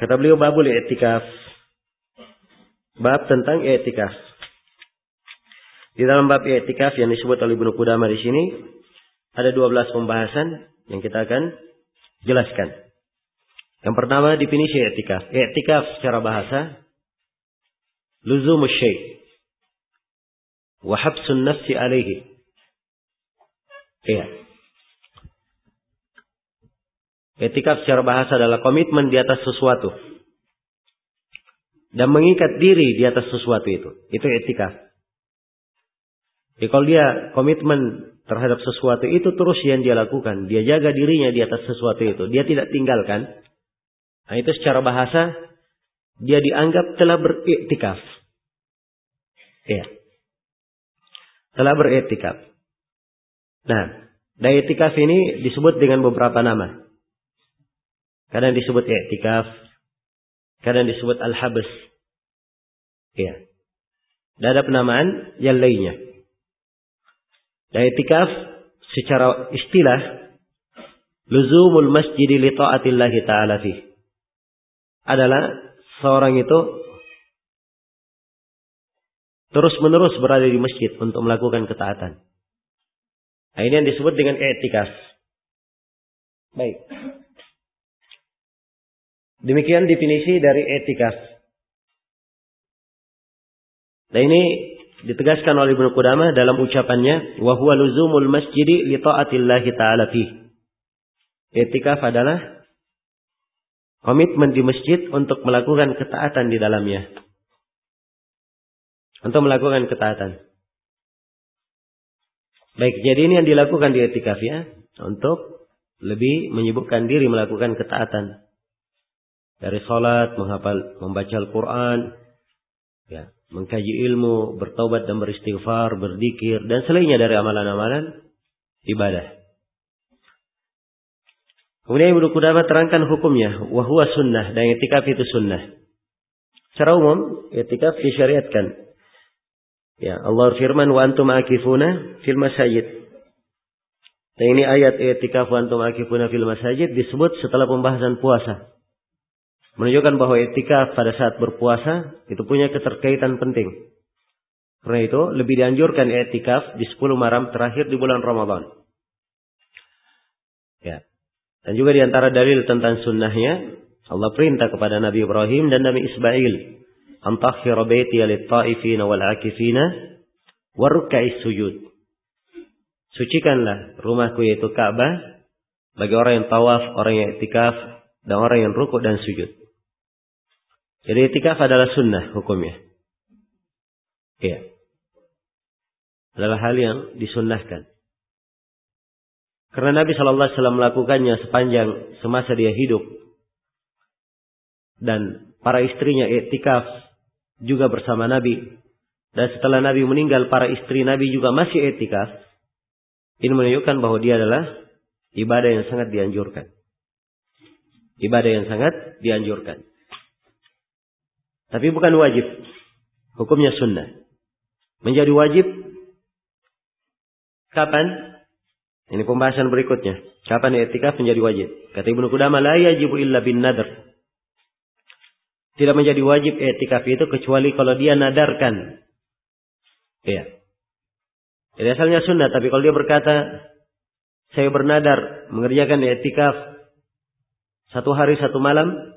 Kata beliau babul i'tikaf. Bab tentang i'tikaf. Di dalam bab i'tikaf yang disebut oleh Ibnu Qudamah di sini ada 12 pembahasan yang kita akan jelaskan. Yang pertama definisi i'tikaf. I'tikaf secara bahasa luzumus syai' wa habsun nafsi alaihi. Iya. I'tikaf secara bahasa adalah komitmen di atas sesuatu dan mengikat diri di atas sesuatu itu. Itu i'tikaf. Jadi kalau dia komitmen terhadap sesuatu itu terus yang dia lakukan, dia jaga dirinya di atas sesuatu itu, dia tidak tinggalkan. Nah, itu secara bahasa dia dianggap telah beriktikaf. Iya. Telah beriktikaf. Nah, dari iktikaf ini disebut dengan beberapa nama. Kadang disebut iktikaf, kadang disebut al-habs. Iya. Dan ada penamaan yang lainnya. Dan iktikaf secara istilah luzumul masjid li ta'atillahi ta'ala fi. Adalah seorang itu terus-menerus berada di masjid untuk melakukan ketaatan. Nah, ini yang disebut dengan i'tikaf. Baik. Demikian definisi dari i'tikaf. Nah, ini ditegaskan oleh Ibnu Qudamah dalam ucapannya, wa huwa luzumul masjidi li ta'atillahi ta'ala fi. I'tikaf adalah komitmen di masjid untuk melakukan ketaatan di dalamnya. Untuk melakukan ketaatan. Baik, jadi ini yang dilakukan di i'tikaf ya, untuk lebih menyibukkan diri melakukan ketaatan. Dari salat, menghafal, membaca Al-Qur'an, ya, mengkaji ilmu, bertaubat dan beristighfar, berzikir dan selainnya dari amalan-amalan ibadah. Kemudian Ibnu Qudamah terangkan hukumnya, wa huwa sunnah, dan i'tikaf itu sunnah. Secara umum, i'tikaf disyariatkan. Ya, Allah firman wa antum akifuna fil masajid. Dan ini ayat i'tikaf wa antum akifuna fil masajid disebut setelah pembahasan puasa. Menunjukkan bahwa i'tikaf pada saat berpuasa itu punya keterkaitan penting. Karena itu lebih dianjurkan i'tikaf di 10 malam terakhir di bulan Ramadan. Ya. Dan juga di antara dalil tentang sunnahnya, Allah perintah kepada Nabi Ibrahim dan Nabi Ismail, "Antahhira baiti lit-ta'ifina wal-'akifina waruk'is sujud." Sucikanlah rumahku yaitu Ka'bah bagi orang yang tawaf, orang yang i'tikaf, dan orang yang rukuk dan sujud. Jadi i'tikaf adalah sunnah hukumnya. Iya. Adalah hal yang disunnahkan. Karena Nabi SAW melakukannya sepanjang semasa dia hidup. Dan para istrinya i'tikaf juga bersama Nabi. Dan setelah Nabi meninggal, para istri Nabi juga masih i'tikaf. Ini menunjukkan bahwa dia adalah ibadah yang sangat dianjurkan. Ibadah yang sangat dianjurkan. Tapi bukan wajib. Hukumnya sunnah. Menjadi wajib kapan? Ini pembahasan berikutnya. Kapan i'tikaf menjadi wajib? Kata Ibnu Qudamah, la yajibu illa bin nadr. Tidak menjadi wajib i'tikaf itu kecuali kalau dia nadarkan. Iya. Jadi asalnya sunnah, tapi kalau dia berkata, saya bernadar mengerjakan i'tikaf 1 hari 1 malam.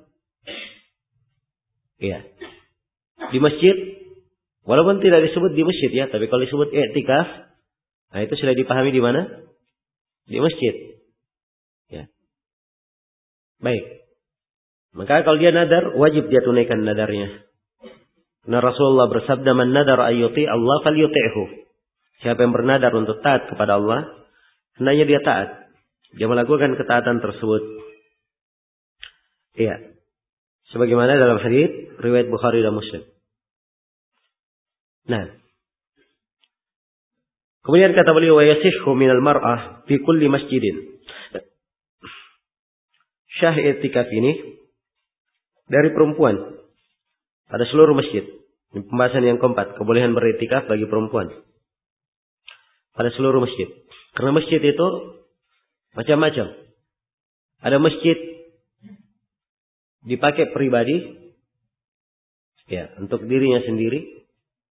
Iya. Di masjid, walaupun tidak disebut di masjid ya, tapi kalau disebut i'tikaf, nah itu sudah dipahami di mana? Di masjid. Ya. Baik. Maka kalau dia nadar, wajib dia tunaikan nadarnya. Karena Rasulullah bersabda, "Man nadar ayyuti Allah falyuti'hu." Siapa yang bernadar untuk taat kepada Allah, hendaknya dia taat. Dia melakukan ketaatan tersebut. Iya. Sebagaimana dalam hadis riwayat Bukhari dan Muslim. Nah. Kemudian kata beliau, wa yasihhu minal mar'ah fi kulli masjidin. Syah i'tikaf ini dari perempuan pada seluruh masjid. Ini pembahasan yang keempat, kebolehan beriktikaf bagi perempuan pada seluruh masjid. Karena masjid itu macam-macam. Ada masjid dipakai pribadi, ya, untuk dirinya sendiri.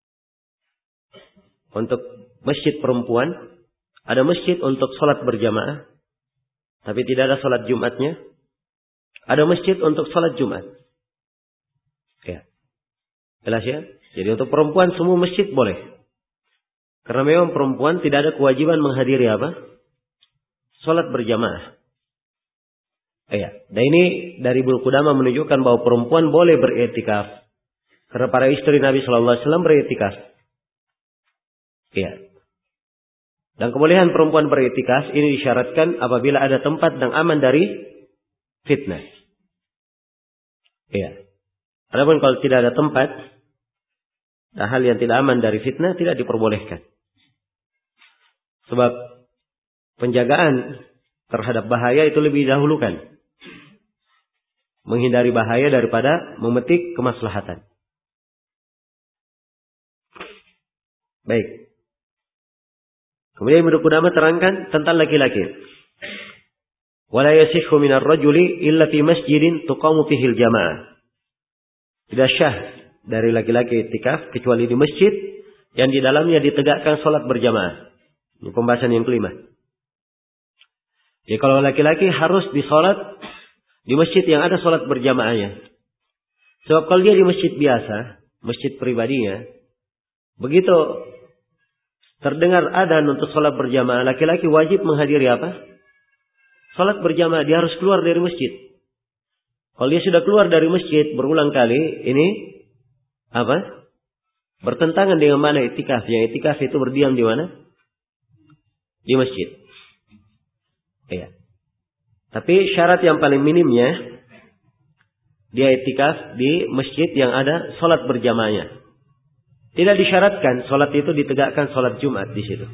Untuk masjid perempuan, ada masjid untuk sholat berjamaah, tapi tidak ada sholat Jumatnya. Ada masjid untuk sholat Jumat. Ya, jelas ya. Jadi untuk perempuan semua masjid boleh. Karena memang perempuan tidak ada kewajiban menghadiri apa? Sholat berjamaah. Ya. Dan ini dari Ibnu Qudamah menunjukkan bahwa perempuan boleh beriktikaf. Karena para istri Nabi Shallallahu Alaihi Wasallam beriktikaf. Ya. Dan kebolehan perempuan beriktikaf ini disyaratkan apabila ada tempat yang aman dari fitnah. Ya. Adapun kalau tidak ada tempat, dan hal yang tidak aman dari fitnah tidak diperbolehkan. Sebab penjagaan terhadap bahaya itu lebih dahulukan. Menghindari bahaya daripada memetik kemaslahatan. Baik. Kemudian Ibnu Qudamah terangkan tentang laki-laki. Wala yasihhu minar rajuli illa fi masjidin tuqamu fihi al-jamaah. Tidak syah dari laki-laki iktikaf kecuali di masjid yang di dalamnya ditegakkan salat berjamaah. Ini pembahasan yang kelima. Jadi kalau laki-laki harus disolat di masjid yang ada salat berjamaahnya. Sebab kalau dia di masjid biasa, masjid pribadinya, begitu terdengar adzan untuk sholat berjamaah, laki-laki wajib menghadiri apa? Sholat berjamaah, dia harus keluar dari masjid. Kalau dia sudah keluar dari masjid berulang kali, ini apa? Bertentangan dengan mana iktikaf. Yang iktikaf itu berdiam di mana? Di masjid. Iya. Tapi syarat yang paling minimnya, dia iktikaf di masjid yang ada sholat berjamaahnya. Tidak disyaratkan sholat itu ditegakkan sholat Jumat di situ.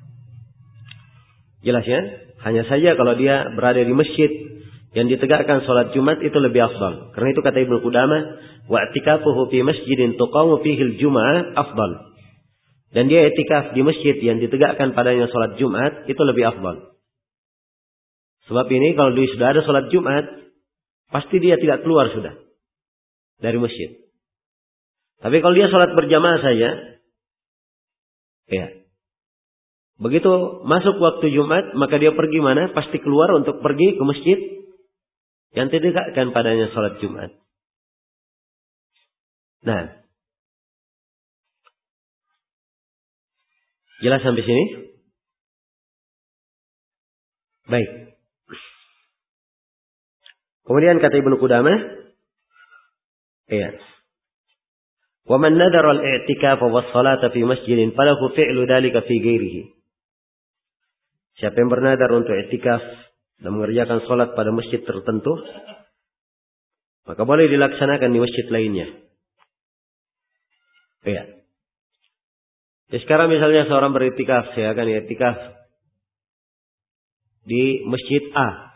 Jelas ya? Hanya saja kalau dia berada di masjid yang ditegakkan sholat Jumat itu lebih afdal. Karena itu kata Ibnu Qudamah, wa i'tikafuhu fi masjidin tuqamu fihi al-jum'ah afdal. Dan dia i'tikaf di masjid yang ditegakkan padanya sholat Jumat itu lebih afdal. Sebab ini kalau dia sudah ada sholat Jumat, pasti dia tidak keluar sudah dari masjid. Tapi kalau dia sholat berjamaah saja, ya, begitu masuk waktu Jumat, maka dia pergi mana? Pasti keluar untuk pergi ke masjid yang ditegakkan padanya sholat Jumat. Nah, jelas sampai sini? Baik. Kemudian kata Ibnu Qudamah, ya. وَمَنْ نَذَرَ الْإِعْتِكَافَ وَالصَّلَاةَ فِي مَسْجِدٍ فَلَهُ فِعْلُ ذَلِكَ فِي غَيْرِهِ. Siapa yang bernadar untuk i'tikaf dan mengerjakan salat pada masjid tertentu, maka boleh dilaksanakan di masjid lainnya. Ya. Jadi sekarang misalnya seorang beriktikaf, saya akan i'tikaf di masjid A.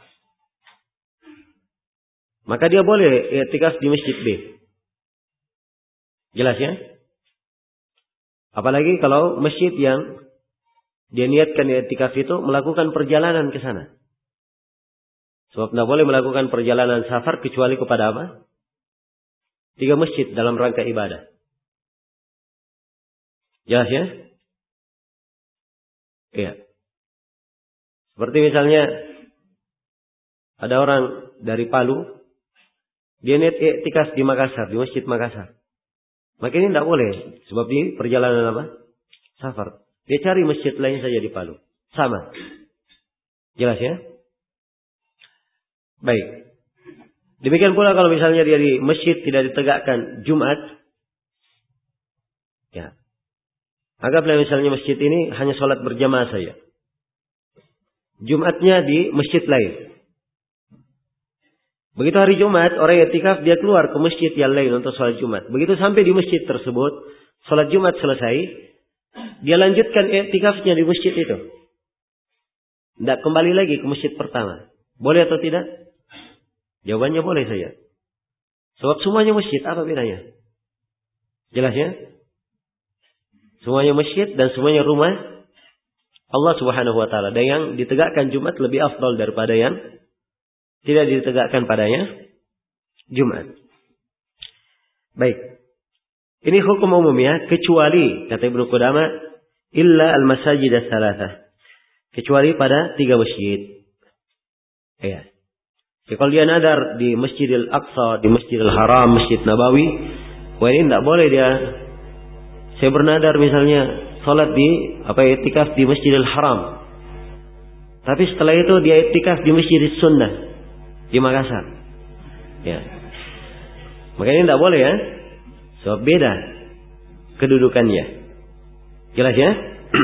Maka dia boleh i'tikaf di masjid B. Jelas ya? Apalagi kalau masjid yang dia niatkan i'tikaf itu melakukan perjalanan ke sana. Sebab tidak boleh melakukan perjalanan safar kecuali kepada apa? 3 masjid dalam rangka ibadah. Jelas ya? Iya. Seperti misalnya ada orang dari Palu, dia niat i'tikaf di Makassar, di Masjid Makassar. Maka ini tidak boleh, sebab ini perjalanan apa? Safar. Dia cari masjid lain saja di Palu. Sama. Jelas ya? Baik. Demikian pula kalau misalnya dia di masjid tidak ditegakkan Jumat. Ya. Anggaplah misalnya masjid ini hanya sholat berjamaah saja. Jumatnya di masjid lain. Begitu hari Jumat, orang i'tikaf dia keluar ke masjid yang lain untuk sholat Jumat. Begitu sampai di masjid tersebut, sholat Jumat selesai, dia lanjutkan i'tikafnya di masjid itu. Tidak kembali lagi ke masjid pertama. Boleh atau tidak? Jawabannya boleh saja. Sebab semuanya masjid, apa bedanya? Jelas ya? Semuanya masjid dan semuanya rumah Allah Subhanahu wa taala. Dan yang ditegakkan Jumat lebih afdal daripada yang tidak ditegakkan padanya Jumat. Baik. Ini hukum umum ya, kecuali kata Ibnu Qudamah illa al-masajid ats-tsalatsah. Kecuali pada 3 masjid. Ya. Jadi kalau dia nadar di Masjidil Aqsa, di Masjidil Haram, Masjid Nabawi, wah ini tidak boleh dia. Saya bernadar misalnya salat di iktikaf di Masjidil Haram. Tapi setelah itu dia iktikaf di Masjidil Sunnah di Makassar. Ya. Maka ini tidak boleh ya. Sebab beda kedudukannya. Jelas ya?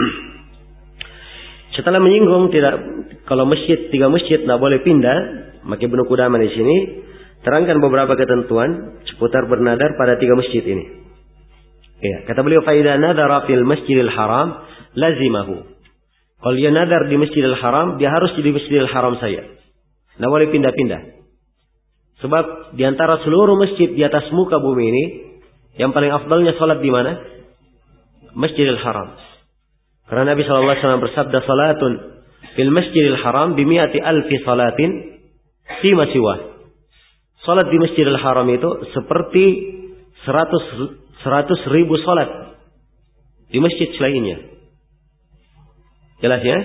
Setelah menyinggung kalau 3 masjid tidak boleh pindah, maka Ibnu Qudamah di sini terangkan beberapa ketentuan seputar bernadar pada 3 masjid ini. Ya, kata beliau fa idza nadara fil Masjidil Haram lazimahu. Kalau dia nadar di Masjidil Haram, dia harus di Masjidil Haram saja. Tidak boleh pindah-pindah. Sebab di antara seluruh masjid di atas muka bumi ini, yang paling afdalnya salat di mana? Masjidil Haram. Karena Nabi SAW bersabda, salatun fil Masjidil Haram bimi'ati alfi salatin fima siwah. Salat di Masjidil Haram itu seperti 100.000 salat di masjid selainnya. Jelas ya?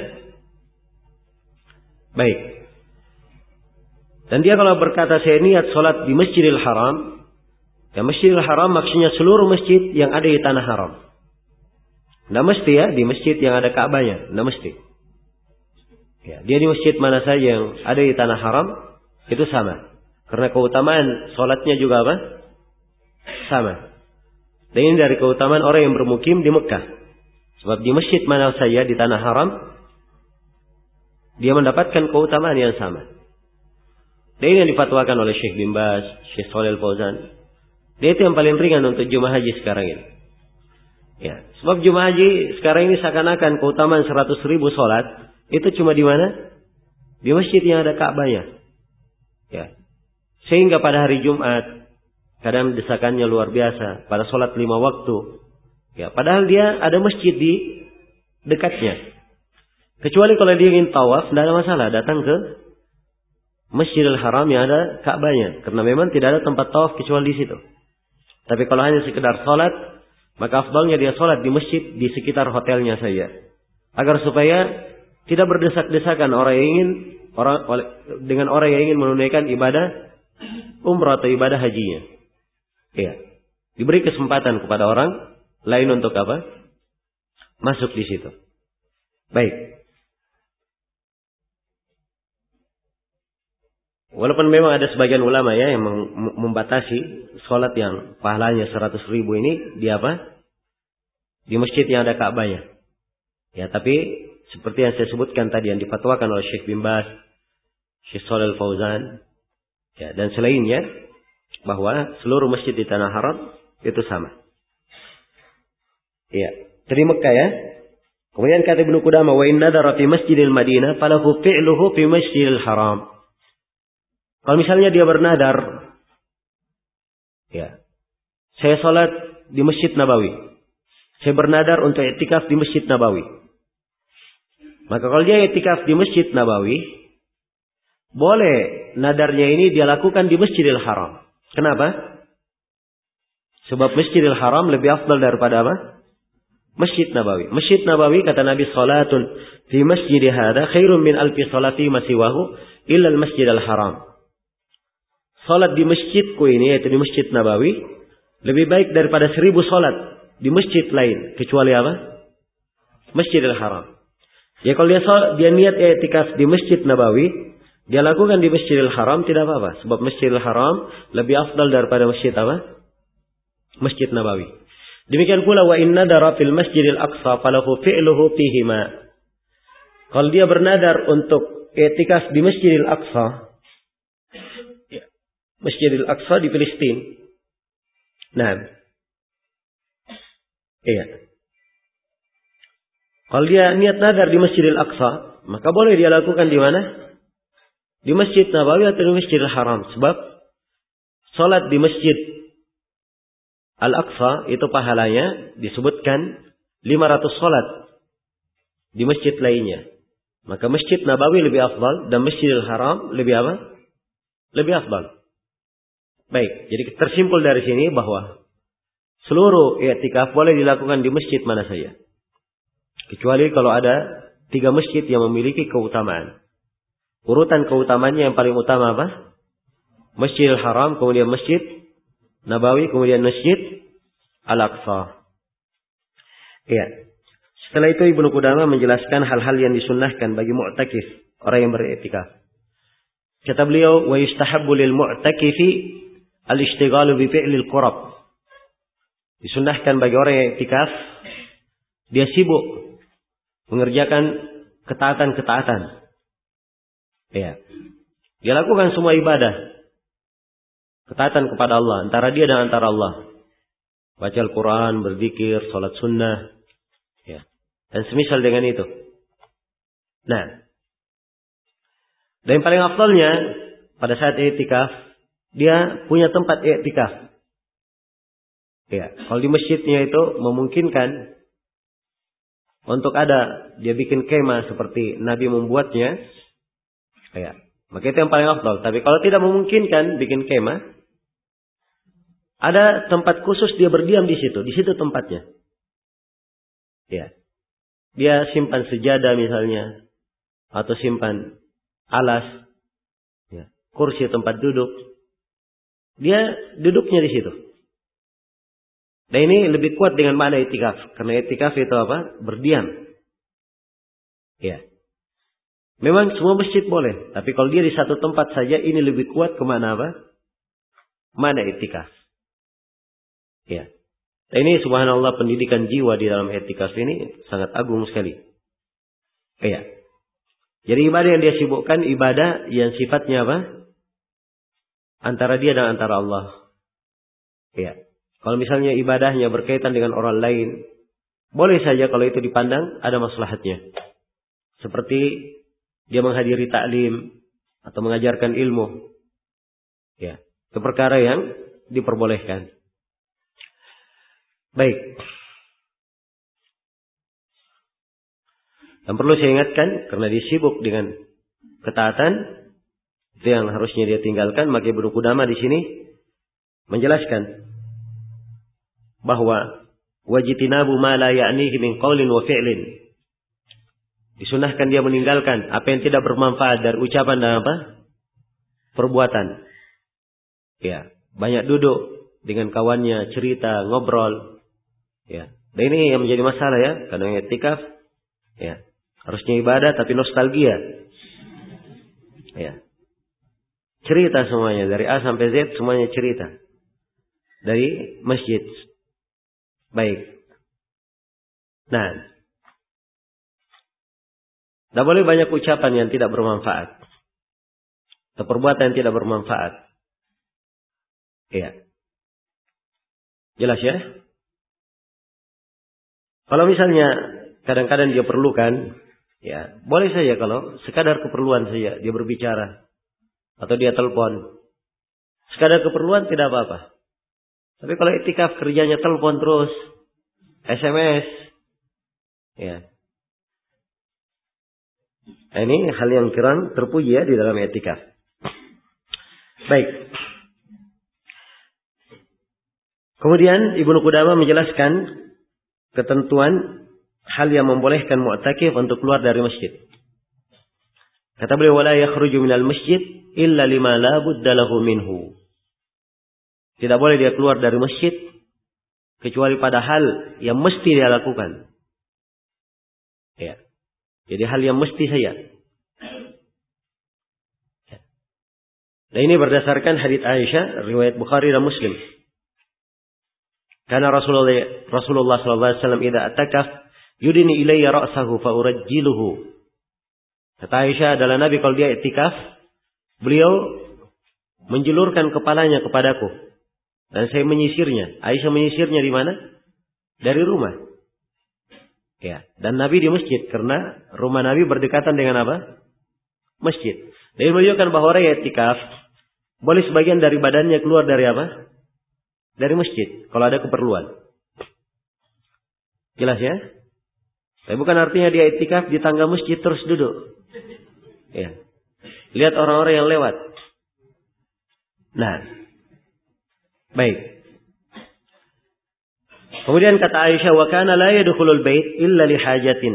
Baik. Dan dia kalau berkata saya niat salat di Masjidil Haram, ya Masjidil Haram maksudnya seluruh masjid yang ada di tanah haram. Tidak mesti ya di masjid yang ada Ka'bahnya, tidak mesti. Ya, dia di masjid mana saja yang ada di tanah haram itu sama. Karena keutamaan salatnya juga apa? Sama. Dan ini dari keutamaan orang yang bermukim di Mekah. Sebab di masjid mana saja di tanah haram dia mendapatkan keutamaan yang sama. Dan ini yang difatwakan oleh Syekh bin Baz, Syekh Shalih Al-Fauzan. Dia itu yang paling ringan untuk jemaah haji sekarang ini. Ya, sebab jemaah haji sekarang ini seakan-akan keutamaan 100.000 salat itu cuma di mana? Di masjid yang ada Ka'bahnya. Ya. Sehingga pada hari Jumat kadang desakannya luar biasa pada salat 5 waktu. Ya, padahal dia ada masjid di dekatnya. Kecuali kalau dia ingin tawaf, tidak ada masalah datang ke Masjidil Haram yang ada Ka'bahnya, karena memang tidak ada tempat tawaf kecuali di situ. Tapi kalau hanya sekedar salat, maka afdalnya dia salat di masjid di sekitar hotelnya saja. Agar supaya tidak berdesak-desakan dengan orang yang ingin menunaikan ibadah umrah atau ibadah hajinya. Ya. Diberi kesempatan kepada orang lain untuk apa? Masuk di situ. Baik. Walaupun memang ada sebagian ulama ya yang membatasi sholat yang pahalanya 100.000 ini di apa? Di masjid yang ada Ka'bahnya. Ya, tapi seperti yang saya sebutkan tadi yang difatwakan oleh Syekh bin Baz, Syekh Shalih Al-Fauzan, ya, dan selainnya bahwa seluruh masjid di tanah haram itu sama. Ya, dari Mekah ya. Kemudian kata Ibnu Qudamah, wa in nadara fi Masjidil Madinah falahu fi'luhu fi Masjidil Haram. Kalau misalnya dia bernadar, ya, saya sholat di Masjid Nabawi. Saya bernadar untuk i'tikaf di Masjid Nabawi. Maka kalau dia i'tikaf di Masjid Nabawi, boleh nadarnya ini dia lakukan di Masjidil Haram. Kenapa? Sebab Masjidil Haram lebih afdal daripada apa? Masjid Nabawi. Masjid Nabawi kata Nabi, salatun fi masjid hadza khairun min alfi salati ma siwahu illa al-Masjidil Haram. Salat di masjidku ini, yaitu di Masjid Nabawi, lebih baik daripada 1.000 salat di masjid lain. Kecuali apa? Masjidil Haram. Ya kalau dia niat i'tikaf di Masjid Nabawi, dia lakukan di Masjidil Haram tidak apa-apa. Sebab Masjidil Haram lebih afdal daripada masjid apa? Masjid Nabawi. Demikian pula wa inna nadara fil Masjidil Aqsa falahu fi'luhu fihima. Kalau dia bernadar untuk i'tikaf di Masjidil Aqsa, Masjidil Aqsa di Palestina. Nah. Iya. Kalau dia niat nadar di Masjidil Aqsa, maka boleh dia lakukan di mana? Di Masjid Nabawi atau di Masjidil Haram. Sebab salat di Masjid Al-Aqsa itu pahalanya disebutkan 500 salat di masjid lainnya. Maka Masjid Nabawi lebih afdal dan Masjidil Haram lebih apa? Lebih afdal. Baik, jadi tersimpul dari sini bahwa seluruh i'tikaf boleh dilakukan di masjid mana saja. Kecuali kalau ada 3 masjid yang memiliki keutamaan. Urutan keutamaannya yang paling utama apa? Masjidil Haram, kemudian Masjid Nabawi, kemudian Masjid Al-Aqsa. Ya. Setelah itu Ibnu Qudamah menjelaskan hal-hal yang disunnahkan bagi mu'takif, orang yang beriktikaf. Kata beliau, wa yustahabbu lil mu'takifi al-ishtighalu bi fi'lil qurab. Disunnahkan bagi orang yang iktikaf, dia sibuk mengerjakan ketaatan-ketaatan. Ya. Dia lakukan semua ibadah. Ketaatan kepada Allah, antara dia dan antara Allah. Baca Al-Quran, berzikir, salat sunnah. Ya. Dan semisal dengan itu. Nah. Dan yang paling afdalnya, pada saat i'tikaf, dia punya tempat i'tikaf. Ya. Kalau di masjidnya itu memungkinkan untuk ada, dia bikin kemah seperti Nabi membuatnya. Ya. Maka itu yang paling afdal. Tapi kalau tidak memungkinkan bikin kemah, ada tempat khusus dia berdiam di situ. Di situ tempatnya. Ya. Dia simpan sejadah misalnya. Atau simpan alas. Ya. Kursi tempat duduk. Dia duduknya di situ. Dan ini lebih kuat dengan makna i'tikaf. Karena i'tikaf itu apa? Berdiam. Ya. Memang semua masjid boleh. Tapi kalau dia di satu tempat saja, ini lebih kuat ke mana apa? Mana i'tikaf. Ya. Dan ini subhanallah pendidikan jiwa di dalam i'tikaf ini sangat agung sekali. Ya. Jadi ibadah yang dia sibukkan, ibadah yang sifatnya apa? Antara dia dan antara Allah. Ya. Kalau misalnya ibadahnya berkaitan dengan orang lain, boleh saja kalau itu dipandang ada maslahatnya. Seperti dia menghadiri taklim atau mengajarkan ilmu. Ya, itu perkara yang diperbolehkan. Baik. Dan perlu saya ingatkan, karena dia sibuk dengan ketaatan, itu yang harusnya dia tinggalkan, maka Ibnu Qudamah di sini menjelaskan bahwa wajitinabu ma la ya'nihi min qaulin wa fi'lin. Disunahkan dia meninggalkan apa yang tidak bermanfaat dari ucapan dan apa? Perbuatan. Ya, banyak duduk dengan kawannya, cerita, ngobrol. Ya, dan ini yang menjadi masalah ya, karena i'tikaf ya, harusnya ibadah tapi nostalgia. Ya. Cerita semuanya dari A sampai Z semuanya cerita. Dari masjid. Baik. Nah, tidak boleh banyak ucapan yang tidak bermanfaat. Atau perbuatan yang tidak bermanfaat. Iya. Jelas ya? Kalau misalnya kadang-kadang dia perlukan, ya boleh saja kalau sekadar keperluan saja dia berbicara. Atau dia telepon. Sekadar keperluan tidak apa-apa. Tapi kalau i'tikaf kerjanya telepon terus. SMS. Ya. Nah, ini hal yang kurang terpuji ya di dalam i'tikaf. Baik. Kemudian Ibnu Qudamah menjelaskan ketentuan hal yang membolehkan mu'takif untuk keluar dari masjid. Kata beliau, wala yakhruju minal masjid illa lima la budda lahu minhu. Tidak boleh dia keluar dari masjid kecuali pada hal yang mesti dia lakukan. Ya. Jadi hal yang mesti saja. Ya. Dan ini berdasarkan hadits Aisyah, riwayat Bukhari dan Muslim. Karena Rasulullah sallallahu alaihi wasallam idza atakaf yudini ilayya ra'sahu fa urajjiluhu. Kata Aisyah adalah Nabi kalau dia i'tikaf, beliau menjulurkan kepalanya kepadaku. Dan saya menyisirnya. Aisyah menyisirnya di mana? Dari rumah. Ya. Dan Nabi di masjid. Karena rumah Nabi berdekatan dengan apa? Masjid. Dan menunjukkan bahwa orang yang i'tikaf boleh sebagian dari badannya keluar dari apa? Dari masjid. Kalau ada keperluan. Jelas ya? Tapi bukan artinya dia i'tikaf di tangga masjid terus duduk. Ya. Lihat orang-orang yang lewat. Nah. Baik. Kemudian kata Aisyah, wa kana la yadkhulul bait illa li hajatin.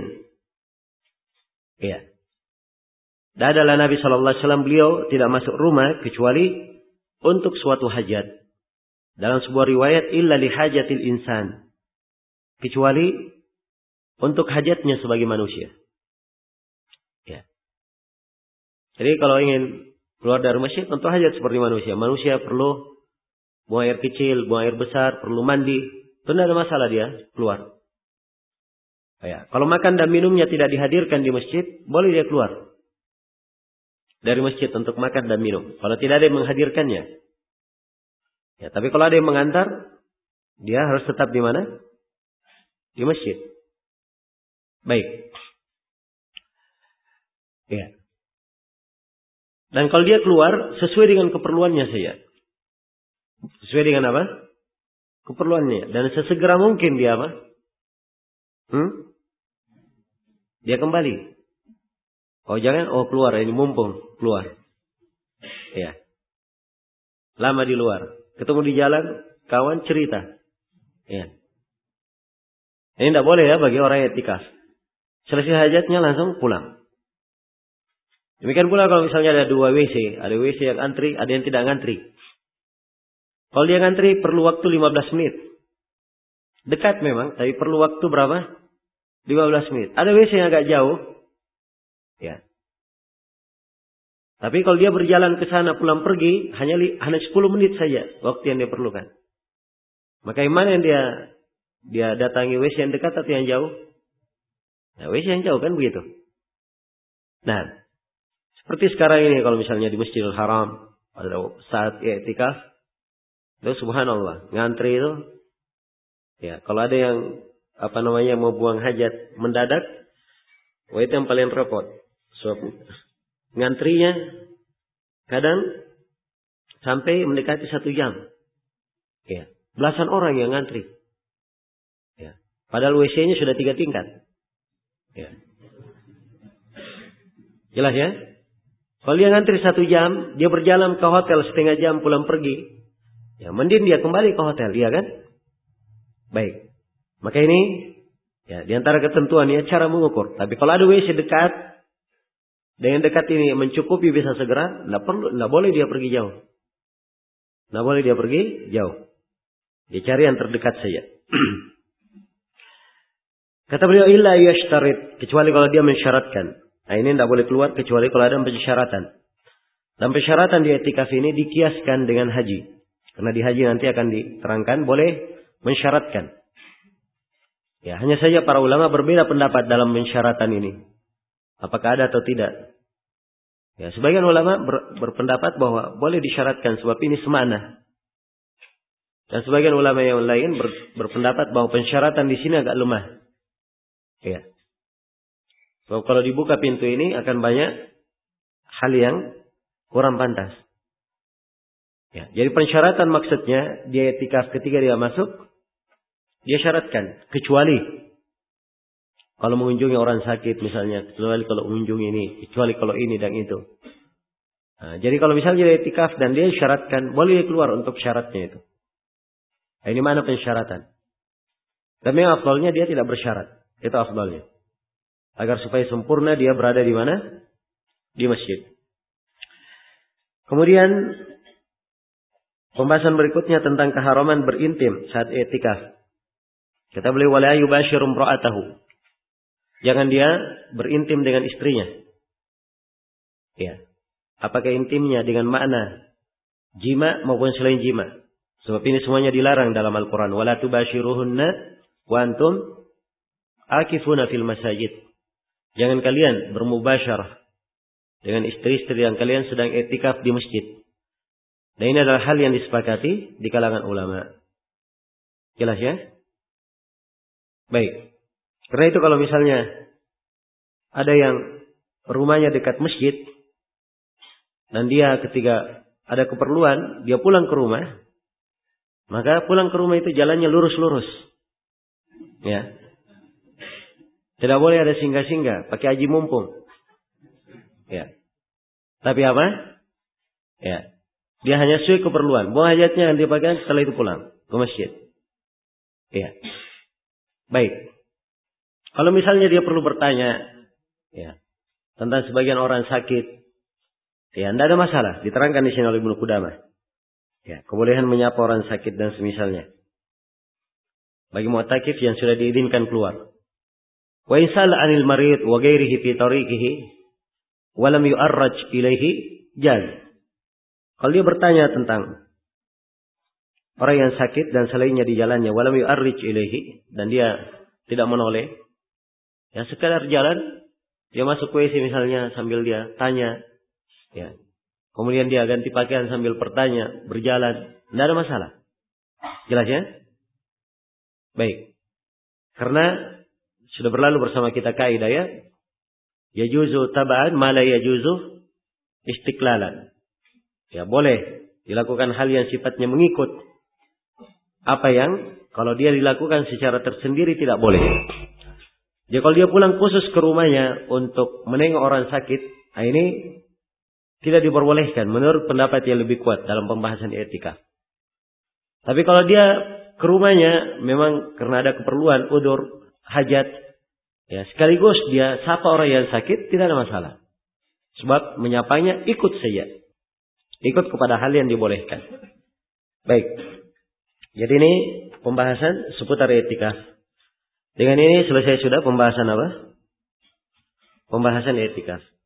Ya. Dan adalah Nabi sallallahu alaihi wasallam, beliau tidak masuk rumah kecuali untuk suatu hajat. Dalam sebuah riwayat, illa li hajatil insan. Kecuali untuk hajatnya sebagai manusia. Ya. Jadi kalau ingin keluar dari masjid untuk hajat seperti manusia. Manusia perlu buang air kecil, buang air besar, perlu mandi. Itu tidak ada masalah dia keluar. Ya. Kalau makan dan minumnya tidak dihadirkan di masjid, boleh dia keluar dari masjid untuk makan dan minum. Kalau tidak ada yang menghadirkannya. Ya, tapi kalau ada yang mengantar, dia harus tetap di mana? Di masjid. Baik. Ya. Dan kalau dia keluar, sesuai dengan keperluannya saja. Sesuai dengan apa? Keperluannya. Dan sesegera mungkin dia apa? Dia kembali. Oh jangan, keluar, ini mumpung keluar. Ya. Lama di luar. Ketemu di jalan, kawan cerita. Ya. Ini tidak boleh ya bagi orang yang iktikaf. Selesai hajatnya langsung pulang. Demikian pula kalau misalnya ada 2 WC. Ada WC yang antri, ada yang tidak ngantri. Kalau dia ngantri perlu waktu 15 menit. Dekat memang, tapi perlu waktu berapa? 15 menit. Ada WC yang agak jauh. Ya. Tapi kalau dia berjalan ke sana pulang pergi, hanya 10 menit saja waktu yang dia perlukan. Maka yang mana yang dia datangi WC yang dekat atau yang jauh? Nah, WC yang jauh kan begitu. Nah, seperti sekarang ini kalau misalnya di Masjidil Haram pada saat i'tikaf, itu subhanallah, ngantri itu. Ya, kalau ada yang mau buang hajat mendadak, itu yang paling repot. So, ngantrinya kadang sampai mendekati 1 jam. Ya, belasan orang yang ngantri. Ya, padahal WC-nya sudah 3 tingkat. Ya. Jelas ya? Kalau dia ngantri 1 jam, dia berjalan ke hotel setengah jam pulang pergi. Ya, mending dia kembali ke hotel, iya kan? Baik. Maka ini ya di antara ketentuannya cara mengukur. Tapi kalau ada WC dekat, dengan dekat ini mencukupi bisa segera, tidak boleh dia pergi jauh. Tidak boleh dia pergi jauh. Dia cari yang terdekat saja. Kata beliau, illa yashtarit, kecuali kalau dia mensyaratkan. Nah ini tidak boleh keluar kecuali kalau ada persyaratan. Dan persyaratan di i'tikaf ini dikiaskan dengan haji. Karena di haji nanti akan diterangkan boleh mensyaratkan. Ya, hanya saja para ulama berbeda pendapat dalam mensyaratan ini. Apakah ada atau tidak? Ya, sebagian ulama berpendapat bahwa boleh disyaratkan sebab ini semakna. Dan sebagian ulama yang lain berpendapat bahwa pensyaratan di sini agak lemah. Ya. So, kalau dibuka pintu ini akan banyak hal yang kurang pantas. Ya, jadi pensyaratan maksudnya dia i'tikaf ketika dia masuk, dia syaratkan kecuali kalau mengunjungi orang sakit misalnya, kecuali kalau mengunjungi ini, kecuali kalau ini dan itu. Nah, jadi kalau misalnya dia i'tikaf dan dia syaratkan, boleh dia keluar untuk syaratnya itu. Nah, ini mana pensyaratan? Dan yang afdalnya dia tidak bersyarat. Itu afdalnya. Agar supaya sempurna dia berada di mana? Di masjid. Kemudian pembahasan berikutnya tentang keharaman berintim saat i'tikaf. Kata beliau, wala yubashiru imra'atahu. Jangan dia berintim dengan istrinya. Ya. Apakah intimnya dengan makna jima maupun selain jima? Sebab ini semuanya dilarang dalam Al-Quran. Wala tubashiruhunna wa antum akifuna fil masajid. Jangan kalian bermubasyarah dengan istri-istri yang kalian sedang i'tikaf di masjid. Dan ini adalah hal yang disepakati di kalangan ulama. Jelas ya? Baik. Karena itu kalau misalnya ada yang rumahnya dekat masjid dan dia ketika ada keperluan dia pulang ke rumah, maka pulang ke rumah itu jalannya lurus-lurus. Ya. Tidak boleh ada singgah-singgah, pakai haji mumpung. Ya. Tapi apa? Ya. Dia hanya sesuai keperluan. Buang hajatnya dia pakaian, setelah itu pulang ke masjid. Ya. Baik. Kalau misalnya dia perlu bertanya, ya, tentang sebagian orang sakit, ya, tidak ada masalah. Diterangkan di sini oleh Ibnu Qudamah. Ya, kebolehan menyapa orang sakit dan semisalnya. Bagi mu'takif yang sudah diizinkan keluar. Wa insal anil marid wa ghairihi fi tariqihi wa lam yu'arraj ilaihi jaz. Kalau dia bertanya tentang orang yang sakit dan selainnya di jalannya, wa lam yu'arrij ilaihi, dan dia tidak menoleh, ya sekadar jalan, dia masuk WC misalnya sambil dia tanya, ya. Kemudian dia ganti pakaian sambil bertanya, berjalan, tidak ada masalah. Jelas ya? Baik. Karena sudah berlalu bersama kita kaidah ya. Yajuzu taba'an ma la yajuzu istiqlalan. Ya boleh dilakukan hal yang sifatnya mengikut apa yang kalau dia dilakukan secara tersendiri tidak boleh. Jadi kalau dia pulang khusus ke rumahnya untuk menengok orang sakit, ini tidak diperbolehkan menurut pendapat yang lebih kuat dalam pembahasan etika. Tapi kalau dia ke rumahnya memang karena ada keperluan, udur, hajat, ya sekaligus dia sapa orang yang sakit, tidak ada masalah. Sebab menyapanya ikut saja. Ikut kepada hal yang dibolehkan. Baik. Jadi ini pembahasan seputar etika. Dengan ini selesai sudah pembahasan apa? Pembahasan etika.